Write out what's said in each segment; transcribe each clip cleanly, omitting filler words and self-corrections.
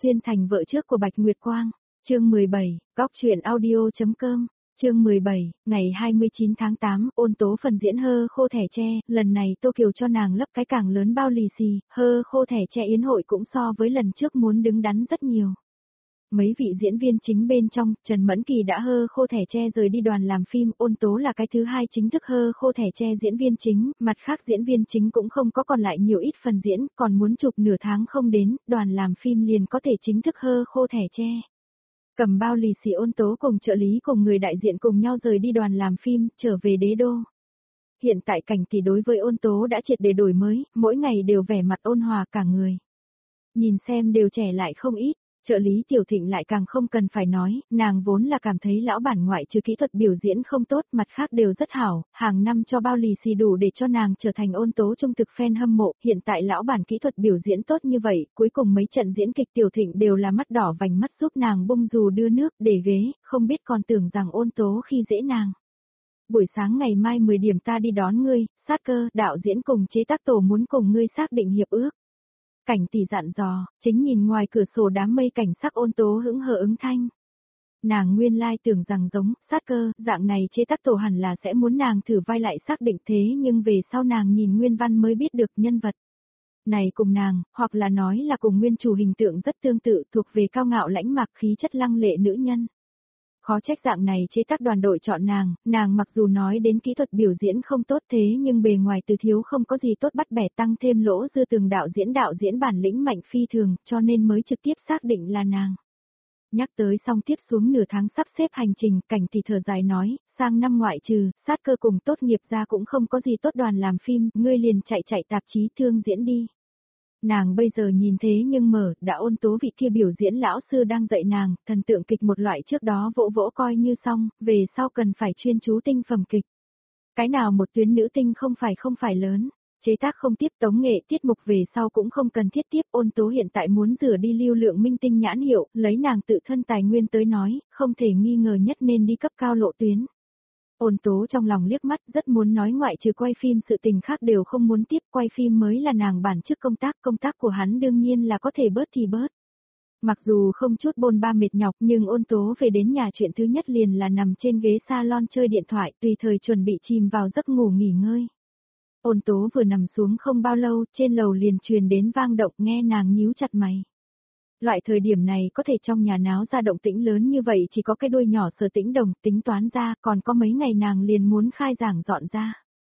Xuyên thành vợ trước của Bạch Nguyệt Quang. Chương 17, góc truyện audio.com. Chương 17, ngày 29 tháng 8, Ôn Tố phần diễn Hơ Khô Thẻ Tre, lần này Tô Kiều cho nàng lấp cái càng lớn bao lì xì, Hơ Khô Thẻ Tre yến hội cũng so với lần trước muốn đứng đắn rất nhiều. Mấy vị diễn viên chính bên trong, Trần Mẫn Kỳ đã Hơ Khô Thẻ Tre rời đi đoàn làm phim, Ôn Tố là cái thứ hai chính thức Hơ Khô Thẻ Tre diễn viên chính, mặt khác diễn viên chính cũng không có còn lại nhiều ít phần diễn, còn muốn chụp nửa tháng không đến, đoàn làm phim liền có thể chính thức Hơ Khô Thẻ Tre. Cầm bao lì xì Ôn Tố cùng trợ lý cùng người đại diện cùng nhau rời đi đoàn làm phim, trở về đế đô. Hiện tại cảnh thì đối với Ôn Tố đã triệt để đổi mới, mỗi ngày đều vẻ mặt ôn hòa cả người. Nhìn xem đều trẻ lại không ít. Trợ lý Tiểu Thịnh lại càng không cần phải nói, nàng vốn là cảm thấy lão bản ngoại trừ kỹ thuật biểu diễn không tốt, mặt khác đều rất hảo, hàng năm cho bao lì xì đủ để cho nàng trở thành Ôn Tố trung thực fan hâm mộ, hiện tại lão bản kỹ thuật biểu diễn tốt như vậy, cuối cùng mấy trận diễn kịch Tiểu Thịnh đều là mắt đỏ vành mắt giúp nàng bung dù đưa nước để ghế, không biết còn tưởng rằng Ôn Tố khi dễ nàng. Buổi sáng ngày mai 10 điểm ta đi đón ngươi, Sát Cơ, đạo diễn cùng chế tác tổ muốn cùng ngươi xác định hiệp ước. Cảnh tỷ dặn dò, chính nhìn ngoài cửa sổ đám mây cảnh sắc Ôn Tố hững hờ ứng thanh. Nàng nguyên lai tưởng rằng giống, Sát Cơ, dạng này chế tác tổ hẳn là sẽ muốn nàng thử vai lại xác định thế nhưng về sau nàng nhìn nguyên văn mới biết được nhân vật. Này cùng nàng, hoặc là nói là cùng nguyên chủ hình tượng rất tương tự thuộc về cao ngạo lãnh mạc khí chất lăng lệ nữ nhân. Khó trách dạng này chế tác đoàn đội chọn nàng mặc dù nói đến kỹ thuật biểu diễn không tốt thế nhưng bề ngoài từ thiếu không có gì tốt bắt bẻ tăng thêm lỗ dư tường đạo diễn bản lĩnh mạnh phi thường cho nên mới trực tiếp xác định là nàng. Nhắc tới xong tiếp xuống nửa tháng sắp xếp hành trình, cảnh thì thở dài nói, sang năm ngoại trừ, Sát Cơ cùng tốt nghiệp ra cũng không có gì tốt đoàn làm phim, ngươi liền chạy tạp chí thương diễn đi. Nàng bây giờ nhìn thế nhưng đã Ôn Tố vị kia biểu diễn lão sư đang dạy nàng, thần tượng kịch một loại trước đó vỗ coi như xong, về sau cần phải chuyên chú tinh phẩm kịch. Cái nào một tuyến nữ tinh không phải lớn, chế tác không tiếp tống nghệ tiết mục về sau cũng không cần thiết tiếp. Ôn Tố hiện tại muốn rửa đi lưu lượng minh tinh nhãn hiệu, lấy nàng tự thân tài nguyên tới nói, không thể nghi ngờ nhất nên đi cấp cao lộ tuyến. Ôn Tố trong lòng liếc mắt rất muốn nói ngoại trừ quay phim sự tình khác đều không muốn tiếp, quay phim mới là nàng bản chức công tác của hắn đương nhiên là có thể bớt thì bớt. Mặc dù không chút bôn ba mệt nhọc nhưng Ôn Tố về đến nhà chuyện thứ nhất liền là nằm trên ghế salon chơi điện thoại tùy thời chuẩn bị chìm vào giấc ngủ nghỉ ngơi. Ôn Tố vừa nằm xuống không bao lâu trên lầu liền truyền đến vang động nghe nàng nhíu chặt mày. Loại thời điểm này có thể trong nhà náo ra động tĩnh lớn như vậy chỉ có cái đuôi nhỏ Sở Tĩnh Đồng tính toán ra còn có mấy ngày nàng liền muốn khai giảng dọn ra.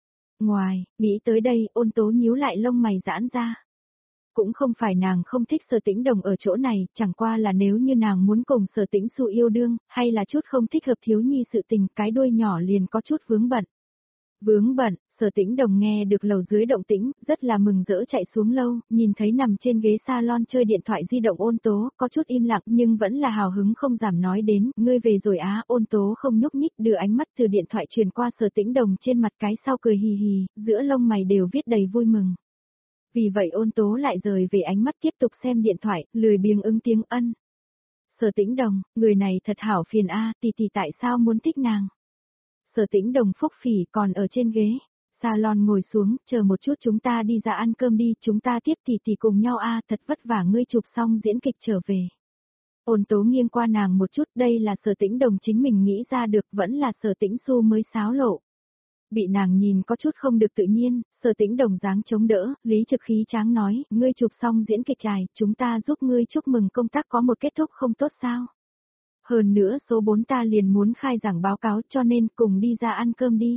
Ngoài, nghĩ tới đây Ôn Tố nhíu lại lông mày giãn ra. Cũng không phải nàng không thích Sở Tĩnh Đồng ở chỗ này, chẳng qua là nếu như nàng muốn cùng Sở Tĩnh Xu yêu đương, hay là chút không thích hợp thiếu nhi sự tình cái đuôi nhỏ liền có chút vướng bận. Vướng bận, Sở Tĩnh Đồng nghe được lầu dưới động tĩnh, rất là mừng rỡ chạy xuống lâu, nhìn thấy nằm trên ghế salon chơi điện thoại di động Ôn Tố, có chút im lặng nhưng vẫn là hào hứng không giảm nói đến, ngươi về rồi á. Ôn Tố không nhúc nhích đưa ánh mắt từ điện thoại truyền qua Sở Tĩnh Đồng trên mặt cái sau cười hì hì, giữa lông mày đều viết đầy vui mừng. Vì vậy Ôn Tố lại rời về ánh mắt tiếp tục xem điện thoại, lười biếng ứng tiếng ân. Sở Tĩnh Đồng, người này thật hảo phiền a, tỷ tại sao muốn thích nàng? Sở Tĩnh Đồng phúc phỉ còn ở trên ghế salon ngồi xuống, chờ một chút chúng ta đi ra ăn cơm đi, chúng ta tiếp tỷ cùng nhau a, thật vất vả ngươi chụp xong diễn kịch trở về. Ôn Tố nghiêng qua nàng một chút, đây là Sở Tĩnh Đồng chính mình nghĩ ra được, vẫn là Sở Tĩnh Xu mới xáo lộ. Bị nàng nhìn có chút không được tự nhiên, Sở Tĩnh Đồng dáng chống đỡ, lý trực khí tráng nói, ngươi chụp xong diễn kịch trải, chúng ta giúp ngươi chúc mừng công tác có một kết thúc không tốt sao? Hơn nữa số 4 ta liền muốn khai giảng báo cáo cho nên cùng đi ra ăn cơm đi.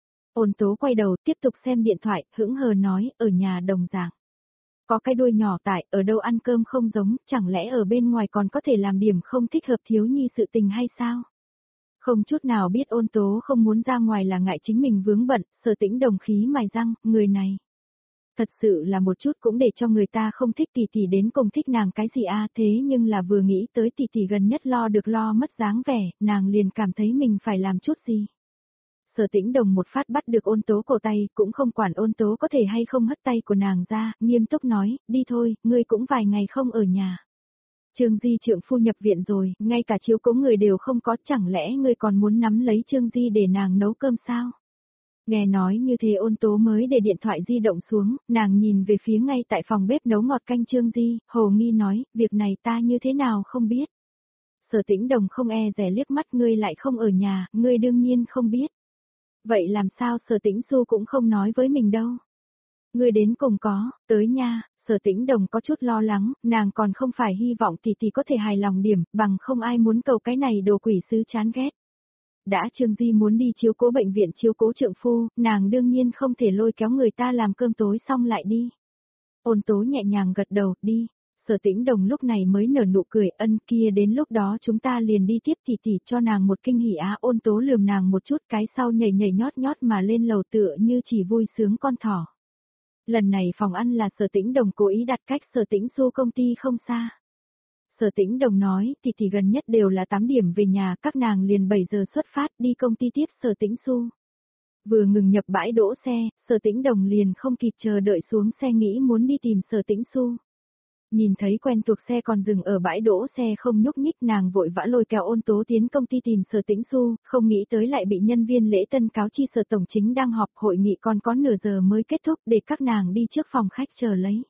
Ôn Tố quay đầu tiếp tục xem điện thoại, hững hờ nói, ở nhà đồng dạng. Có cái đuôi nhỏ tại, ở đâu ăn cơm không giống, chẳng lẽ ở bên ngoài còn có thể làm điểm không thích hợp thiếu nhi sự tình hay sao? Không chút nào biết Ôn Tố không muốn ra ngoài là ngại chính mình vướng bận, Sở Tĩnh Đồng khí mài răng, người này. Thật sự là một chút cũng để cho người ta không thích tỷ đến cùng thích nàng cái gì a, thế nhưng là vừa nghĩ tới tỷ gần nhất lo được lo mất dáng vẻ, nàng liền cảm thấy mình phải làm chút gì. Sở Tĩnh Đồng một phát bắt được Ôn Tố cổ tay, cũng không quản Ôn Tố có thể hay không hất tay của nàng ra, nghiêm túc nói, đi thôi, ngươi cũng vài ngày không ở nhà. Trương Di trượng phu nhập viện rồi, ngay cả chiếu cố người đều không có, chẳng lẽ ngươi còn muốn nắm lấy Trương Di để nàng nấu cơm sao? Nghe nói như thế Ôn Tố mới để điện thoại di động xuống, nàng nhìn về phía ngay tại phòng bếp nấu ngọt canh Trương Di, hồ nghi nói, việc này ta như thế nào không biết. Sở Tĩnh Đồng không e dè liếc mắt, ngươi lại không ở nhà, ngươi đương nhiên không biết. Vậy làm sao Sở Tĩnh Xu cũng không nói với mình đâu. Ngươi đến cùng có, tới nha. Sở Tĩnh Đồng có chút lo lắng, nàng còn không phải hy vọng tỷ tỷ có thể hài lòng điểm, bằng không ai muốn cầu cái này đồ quỷ sứ chán ghét. Đã Trương Di muốn đi chiếu cố bệnh viện chiếu cố trượng phu, nàng đương nhiên không thể lôi kéo người ta làm cơm tối xong lại đi. Ôn Tố nhẹ nhàng gật đầu, đi. Sở Tĩnh Đồng lúc này mới nở nụ cười, ân kia đến lúc đó chúng ta liền đi tiếp tỷ tỷ cho nàng một kinh hỉ á. Ôn Tố lườm nàng một chút, cái sau nhảy nhảy nhót nhót mà lên lầu tựa như chỉ vui sướng con thỏ. Lần này phòng ăn là Sở Tĩnh Đồng cố ý đặt cách Sở Tĩnh Xu công ty không xa. Sở Tĩnh Đồng nói, tỷ tỷ gần nhất đều là 8 điểm về nhà, các nàng liền 7 giờ xuất phát đi công ty tiếp Sở Tĩnh Xu. Vừa ngừng nhập bãi đỗ xe, Sở Tĩnh Đồng liền không kịp chờ đợi xuống xe nghĩ muốn đi tìm Sở Tĩnh Xu. Nhìn thấy quen thuộc xe còn dừng ở bãi đỗ xe không nhúc nhích, nàng vội vã lôi kéo Ôn Tố tiến công ty tìm Sở Tĩnh Xu, không nghĩ tới lại bị nhân viên lễ tân cáo chi Sở tổng chính đang họp, hội nghị còn có nửa giờ mới kết thúc, để các nàng đi trước phòng khách chờ lấy.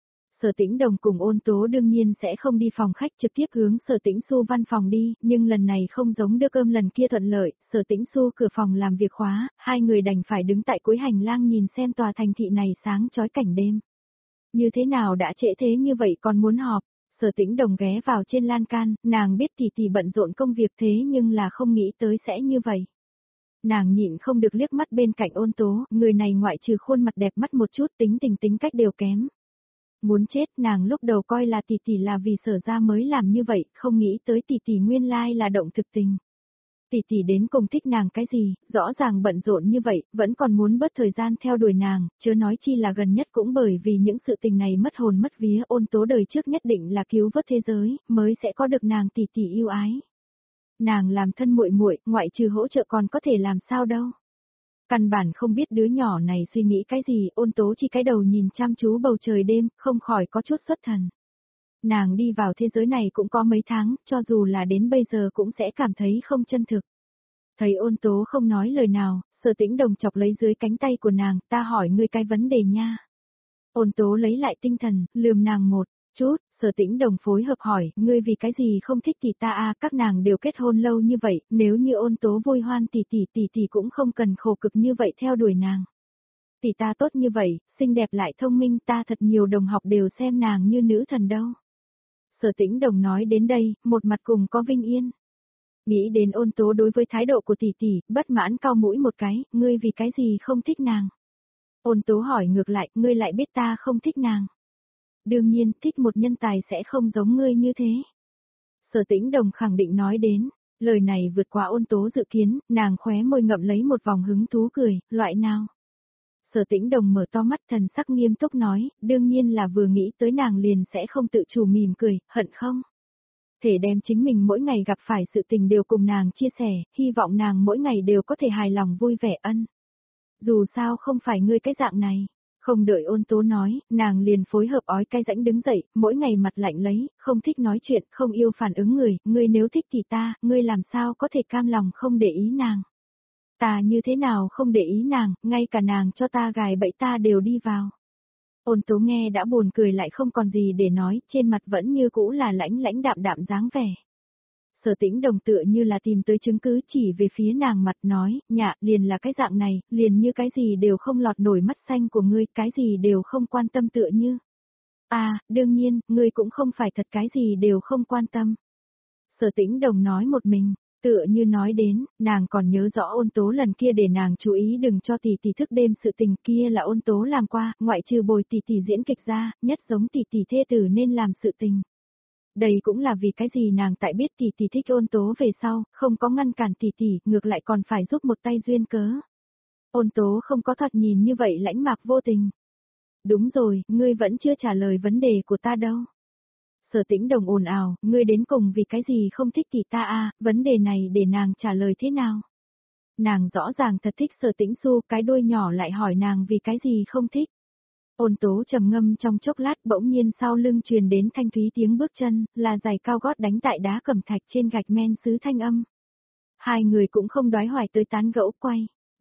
Sở Tĩnh Đồng cùng Ôn Tố đương nhiên sẽ không đi phòng khách trực tiếp hướng Sở Tĩnh Xu văn phòng đi, nhưng lần này không giống đưa cơm lần kia thuận lợi, Sở Tĩnh Xu cửa phòng làm việc khóa, hai người đành phải đứng tại cuối hành lang nhìn xem tòa thành thị này sáng chói cảnh đêm. Như thế nào đã trễ thế như vậy còn muốn họp? Sở Tĩnh Đồng ghé vào trên lan can, nàng biết tỷ tỷ bận rộn công việc thế nhưng là không nghĩ tới sẽ như vậy. Nàng nhịn không được liếc mắt bên cạnh Ôn Tố, người này ngoại trừ khuôn mặt đẹp mắt một chút tính tình tính cách đều kém. Muốn chết, nàng lúc đầu coi là tỷ tỷ là vì Sở ra mới làm như vậy, không nghĩ tới tỷ tỷ nguyên lai là động thực tình. Tỷ tỷ đến cùng thích nàng cái gì, rõ ràng bận rộn như vậy, vẫn còn muốn bớt thời gian theo đuổi nàng, chớ nói chi là gần nhất cũng bởi vì những sự tình này mất hồn mất vía. Ôn Tố đời trước nhất định là cứu vớt thế giới, mới sẽ có được nàng tỷ tỷ yêu ái. Nàng làm thân muội muội, ngoại trừ hỗ trợ còn có thể làm sao đâu. Căn bản không biết đứa nhỏ này suy nghĩ cái gì, Ôn Tố chỉ cái đầu nhìn chăm chú bầu trời đêm, không khỏi có chút xuất thần. Nàng đi vào thế giới này cũng có mấy tháng, cho dù là đến bây giờ cũng sẽ cảm thấy không chân thực. Thấy Ôn Tố không nói lời nào, Sở Tĩnh Đồng chọc lấy dưới cánh tay của nàng, ta hỏi ngươi cái vấn đề nha. Ôn Tố lấy lại tinh thần, lườm nàng một chút, Sở Tĩnh Đồng phối hợp hỏi, ngươi vì cái gì không thích tỷ ta a? Các nàng đều kết hôn lâu như vậy, nếu như Ôn Tố vui hoan tỷ tỷ cũng không cần khổ cực như vậy theo đuổi nàng. Tỷ ta tốt như vậy, xinh đẹp lại thông minh, ta thật nhiều đồng học đều xem nàng như nữ thần đâu. Sở Tĩnh Đồng nói đến đây, một mặt cùng có vinh yên. Nghĩ đến Ôn Tố đối với thái độ của tỷ tỷ, bất mãn cau mũi một cái, ngươi vì cái gì không thích nàng? Ôn Tố hỏi ngược lại, ngươi lại biết ta không thích nàng. Đương nhiên, thích một nhân tài sẽ không giống ngươi như thế. Sở Tĩnh Đồng khẳng định nói đến, lời này vượt qua Ôn Tố dự kiến, nàng khóe môi ngậm lấy một vòng hứng thú cười, loại nào? Sở Tĩnh Đồng mở to mắt thần sắc nghiêm túc nói, đương nhiên là vừa nghĩ tới nàng liền sẽ không tự chủ mỉm cười, hận không? Thể đem chính mình mỗi ngày gặp phải sự tình đều cùng nàng chia sẻ, hy vọng nàng mỗi ngày đều có thể hài lòng vui vẻ ân. Dù sao không phải ngươi cái dạng này. Không đợi Ôn Tố nói, nàng liền phối hợp ói cái rãnh đứng dậy, mỗi ngày mặt lạnh lấy, không thích nói chuyện, không yêu phản ứng người, ngươi nếu thích thì ta, ngươi làm sao có thể cam lòng không để ý nàng. Ta như thế nào không để ý nàng, ngay cả nàng cho ta gài bẫy ta đều đi vào. Ôn Tố nghe đã buồn cười lại không còn gì để nói, trên mặt vẫn như cũ là lãnh lãnh đạm đạm dáng vẻ. Sở Tĩnh Đồng tựa như là tìm tới chứng cứ chỉ về phía nàng mặt nói, nhạ, liền là cái dạng này, liền như cái gì đều không lọt nổi mắt xanh của ngươi, cái gì đều không quan tâm tựa như. À, đương nhiên, ngươi cũng không phải thật cái gì đều không quan tâm. Sở Tĩnh Đồng nói một mình, tựa như nói đến, nàng còn nhớ rõ Ôn Tố lần kia để nàng chú ý đừng cho tỷ tỷ thức đêm sự tình kia là Ôn Tố làm qua, ngoại trừ bồi tỷ tỷ diễn kịch ra, nhất giống tỷ tỷ thê tử nên làm sự tình. Đây cũng là vì cái gì nàng tại biết tỷ tỷ thích Ôn Tố về sau, không có ngăn cản tỷ tỷ, ngược lại còn phải giúp một tay duyên cớ. Ôn Tố không có thoạt nhìn như vậy lãnh mạc vô tình. Đúng rồi, ngươi vẫn chưa trả lời vấn đề của ta đâu. Sở Tĩnh Đồng ồn ào, ngươi đến cùng vì cái gì không thích tỷ ta a? Vấn đề này để nàng trả lời thế nào? Nàng rõ ràng thật thích Sở Tĩnh Xu, cái đuôi nhỏ lại hỏi nàng vì cái gì không thích. Ôn Tố trầm ngâm trong chốc lát bỗng nhiên sau lưng truyền đến thanh thúy tiếng bước chân, là giày cao gót đánh tại đá cẩm thạch trên gạch men sứ thanh âm. Hai người cũng không đoái hoài tới tán gẫu quay.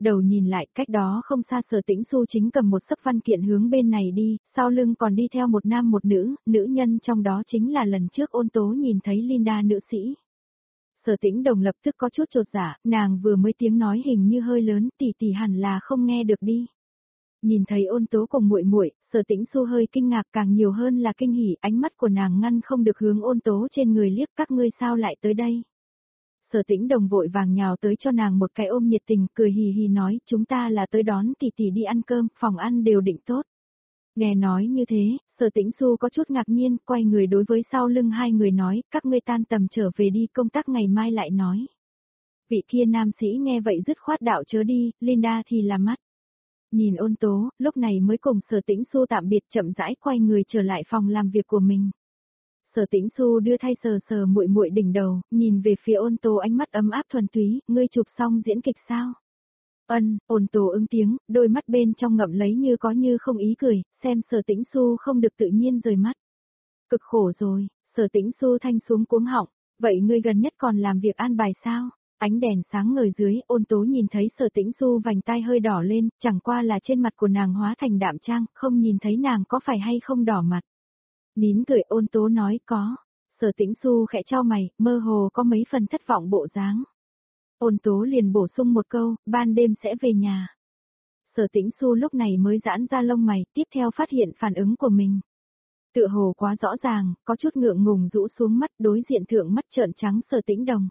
Đầu nhìn lại, cách đó không xa Sở Tĩnh Xu chính cầm một xấp văn kiện hướng bên này đi, sau lưng còn đi theo một nam một nữ nhân trong đó chính là lần trước Ôn Tố nhìn thấy Linda nữ sĩ. Sở Tĩnh Đồng lập tức có chút chột dạ, nàng vừa mới tiếng nói hình như hơi lớn, tỷ hẳn là không nghe được đi. Nhìn thấy Ôn Tố cùng muội muội, Sở Tĩnh Xu hơi kinh ngạc càng nhiều hơn là kinh hỉ, ánh mắt của nàng ngăn không được hướng Ôn Tố trên người liếc, các ngươi sao lại tới đây? Sở Tĩnh Đồng vội vàng nhào tới cho nàng một cái ôm nhiệt tình, cười hì hì nói, chúng ta là tới đón tỷ đi ăn cơm, phòng ăn đều định tốt. Nghe nói như thế, Sở Tĩnh Xu có chút ngạc nhiên, quay người đối với sau lưng hai người nói, các ngươi tan tầm trở về đi, công tác ngày mai lại nói. Vị kia nam sĩ nghe vậy dứt khoát đạo chớ đi, Linda thì là mắt. Nhìn Ôn Tố, lúc này mới cùng Sở Tĩnh Xu tạm biệt chậm rãi quay người trở lại phòng làm việc của mình. Sở Tĩnh Xu đưa thay sờ sờ muội muội đỉnh đầu, nhìn về phía Ôn Tố ánh mắt ấm áp thuần túy, ngươi chụp xong diễn kịch sao? Ôn Tố ứng tiếng, đôi mắt bên trong ngậm lấy như có như không ý cười, xem Sở Tĩnh Xu không được tự nhiên rời mắt. Cực khổ rồi, Sở Tĩnh Xu thanh xuống cuống họng, vậy ngươi gần nhất còn làm việc an bài sao? Ánh đèn sáng ngời dưới, Ôn Tố nhìn thấy Sở Tĩnh Xu vành tai hơi đỏ lên, chẳng qua là trên mặt của nàng hóa thành đạm trang, không nhìn thấy nàng có phải hay không đỏ mặt. Nín cười Ôn Tố nói có. Sở Tĩnh Xu khẽ chau mày, mơ hồ có mấy phần thất vọng bộ dáng. Ôn Tố liền bổ sung một câu, ban đêm sẽ về nhà. Sở Tĩnh Xu lúc này mới giãn ra lông mày, tiếp theo phát hiện phản ứng của mình. Tựa hồ quá rõ ràng, có chút ngượng ngùng rũ xuống mắt, đối diện thượng mắt trợn trắng Sở Tĩnh Đồng.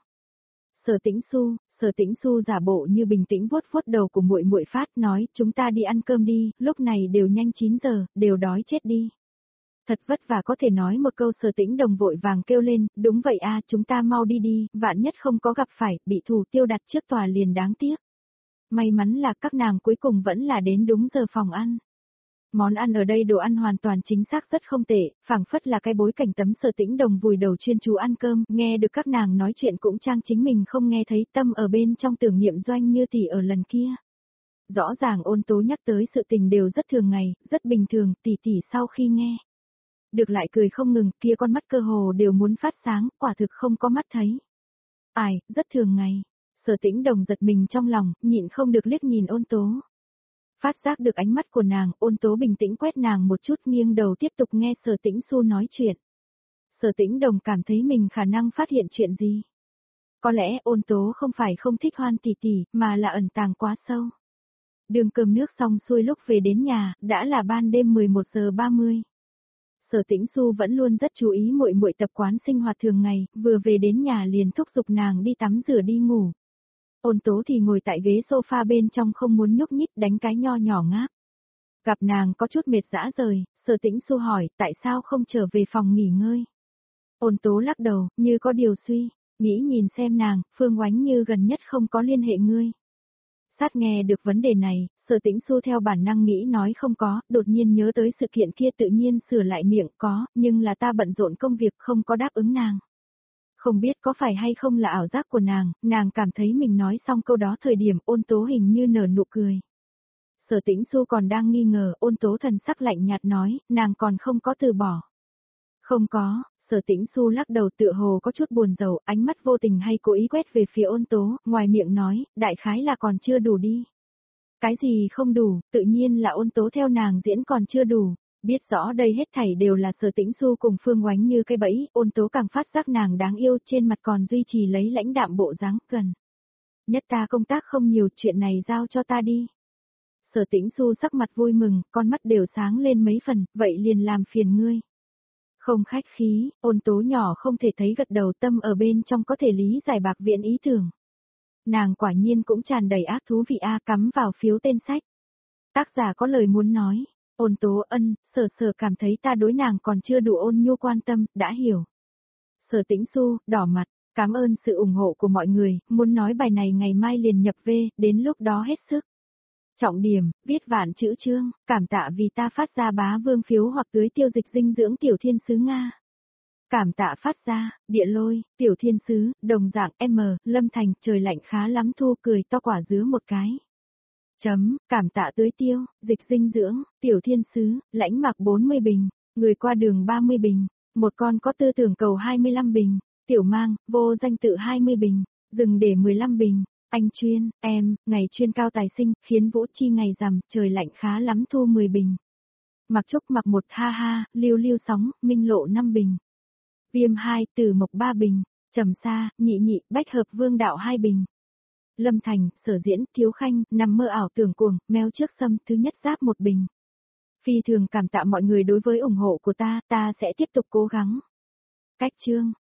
Sở Tĩnh Xu giả bộ như bình tĩnh vuốt vuốt đầu của muội muội phát, nói, chúng ta đi ăn cơm đi, lúc này đều nhanh 9 giờ, đều đói chết đi. Thật vất vả có thể nói một câu. Sở Tĩnh Đồng vội vàng kêu lên, đúng vậy a, chúng ta mau đi đi, vạn nhất không có gặp phải, bị thủ tiêu đặt trước tòa liền đáng tiếc. May mắn là các nàng cuối cùng vẫn là đến đúng giờ phòng ăn. Món ăn ở đây đồ ăn hoàn toàn chính xác rất không tệ, phảng phất là cái bối cảnh tấm. Sở Tĩnh Đồng vùi đầu chuyên chú ăn cơm, nghe được các nàng nói chuyện cũng trang chính mình không nghe thấy, tâm ở bên trong tưởng niệm Doanh Như tỷ ở lần kia. Rõ ràng Ôn Tố nhắc tới sự tình đều rất thường ngày, rất bình thường, tỷ sau khi nghe. Được lại cười không ngừng, kia con mắt cơ hồ đều muốn phát sáng, quả thực không có mắt thấy. Ai, rất thường ngày. Sở Tĩnh Đồng giật mình trong lòng, nhịn không được liếc nhìn Ôn Tố. Phát giác được ánh mắt của nàng, Ôn Tố bình tĩnh quét nàng một chút, nghiêng đầu tiếp tục nghe Sở Tĩnh Xu nói chuyện. Sở Tĩnh Đồng cảm thấy mình khả năng phát hiện chuyện gì. Có lẽ Ôn Tố không phải không thích Hoan tỷ, mà là ẩn tàng quá sâu. Đường cơm nước xong xuôi lúc về đến nhà, đã là ban đêm 11 giờ 30. Sở Tĩnh Xu vẫn luôn rất chú ý muội muội tập quán sinh hoạt thường ngày, vừa về đến nhà liền thúc giục nàng đi tắm rửa đi ngủ. Ôn Tố thì ngồi tại ghế sofa bên trong không muốn nhúc nhích, đánh cái nho nhỏ ngáp. Gặp nàng có chút mệt dã rời, Sở Tĩnh Xu hỏi, tại sao không trở về phòng nghỉ ngơi? Ôn Tố lắc đầu, như có điều suy, nghĩ nhìn xem nàng, Phương Oánh Như gần nhất không có liên hệ ngươi. Sát nghe được vấn đề này, Sở Tĩnh Xu theo bản năng nghĩ nói không có, đột nhiên nhớ tới sự kiện kia tự nhiên sửa lại miệng có, nhưng là ta bận rộn công việc không có đáp ứng nàng. Không biết có phải hay không là ảo giác của nàng cảm thấy mình nói xong câu đó thời điểm Ôn Tố hình như nở nụ cười. Sở Tĩnh Xu còn đang nghi ngờ, Ôn Tố thần sắc lạnh nhạt nói, nàng còn không có từ bỏ. Không có. Sở Tĩnh Xu lắc đầu tựa hồ có chút buồn rầu, ánh mắt vô tình hay cố ý quét về phía Ôn Tố, ngoài miệng nói, đại khái là còn chưa đủ đi. Cái gì không đủ, tự nhiên là Ôn Tố theo nàng diễn còn chưa đủ. Biết rõ đây hết thảy đều là Sở Tĩnh Xu cùng Phương Oánh Như cái bẫy, Ôn Tố càng phát giác nàng đáng yêu, trên mặt còn duy trì lấy lãnh đạm bộ dáng gần. Nhất ta công tác không nhiều, chuyện này giao cho ta đi. Sở Tĩnh Xu sắc mặt vui mừng, con mắt đều sáng lên mấy phần, vậy liền làm phiền ngươi. Không khách khí, Ôn Tố nhỏ không thể thấy gật đầu, tâm ở bên trong có thể lý giải bạc viện ý tưởng. Nàng quả nhiên cũng tràn đầy ác thú vị cắm vào phiếu tên sách. Tác giả có lời muốn nói, Ôn Tố Sở cảm thấy ta đối nàng còn chưa đủ ôn nhu quan tâm, đã hiểu. Sở Tĩnh Xu, đỏ mặt, cảm ơn sự ủng hộ của mọi người, muốn nói bài này ngày mai liền nhập về, đến lúc đó hết sức. Trọng điểm, viết vạn chữ chương, cảm tạ vì ta phát ra bá vương phiếu hoặc tưới tiêu dịch dinh dưỡng tiểu thiên sứ Nga. Cảm tạ phát ra, địa lôi, tiểu thiên sứ, đồng dạng M, Lâm Thành, trời lạnh khá lắm thu cười to quả dứa một cái. Cảm tạ tưới tiêu, dịch dinh dưỡng, tiểu thiên sứ, lãnh mặc 40 bình, người qua đường 30 bình, một con có tư tưởng cầu 25 bình, tiểu mang, vô danh tự 20 bình, rừng để 15 bình, Anh Chuyên, em, ngày Chuyên cao tài sinh, khiến Vũ Chi ngày rằm, trời lạnh khá lắm thu 10 bình. Mặc Trúc mặc 1 ha ha, Lưu Lưu sóng, Minh Lộ 5 bình. Viêm 2, Tử Mộc 3 bình. Trầm Sa, Nhị Nhị, Bách Hợp Vương Đạo 2 bình. Lâm Thành, Sở Diễn, Thiếu Khanh, Nằm Mơ Ảo Tưởng Cuồng, Mèo Trước Sâm, Thứ Nhất Giáp 1 bình. Phi thường cảm tạ mọi người đối với ủng hộ của ta sẽ tiếp tục cố gắng. Cách chương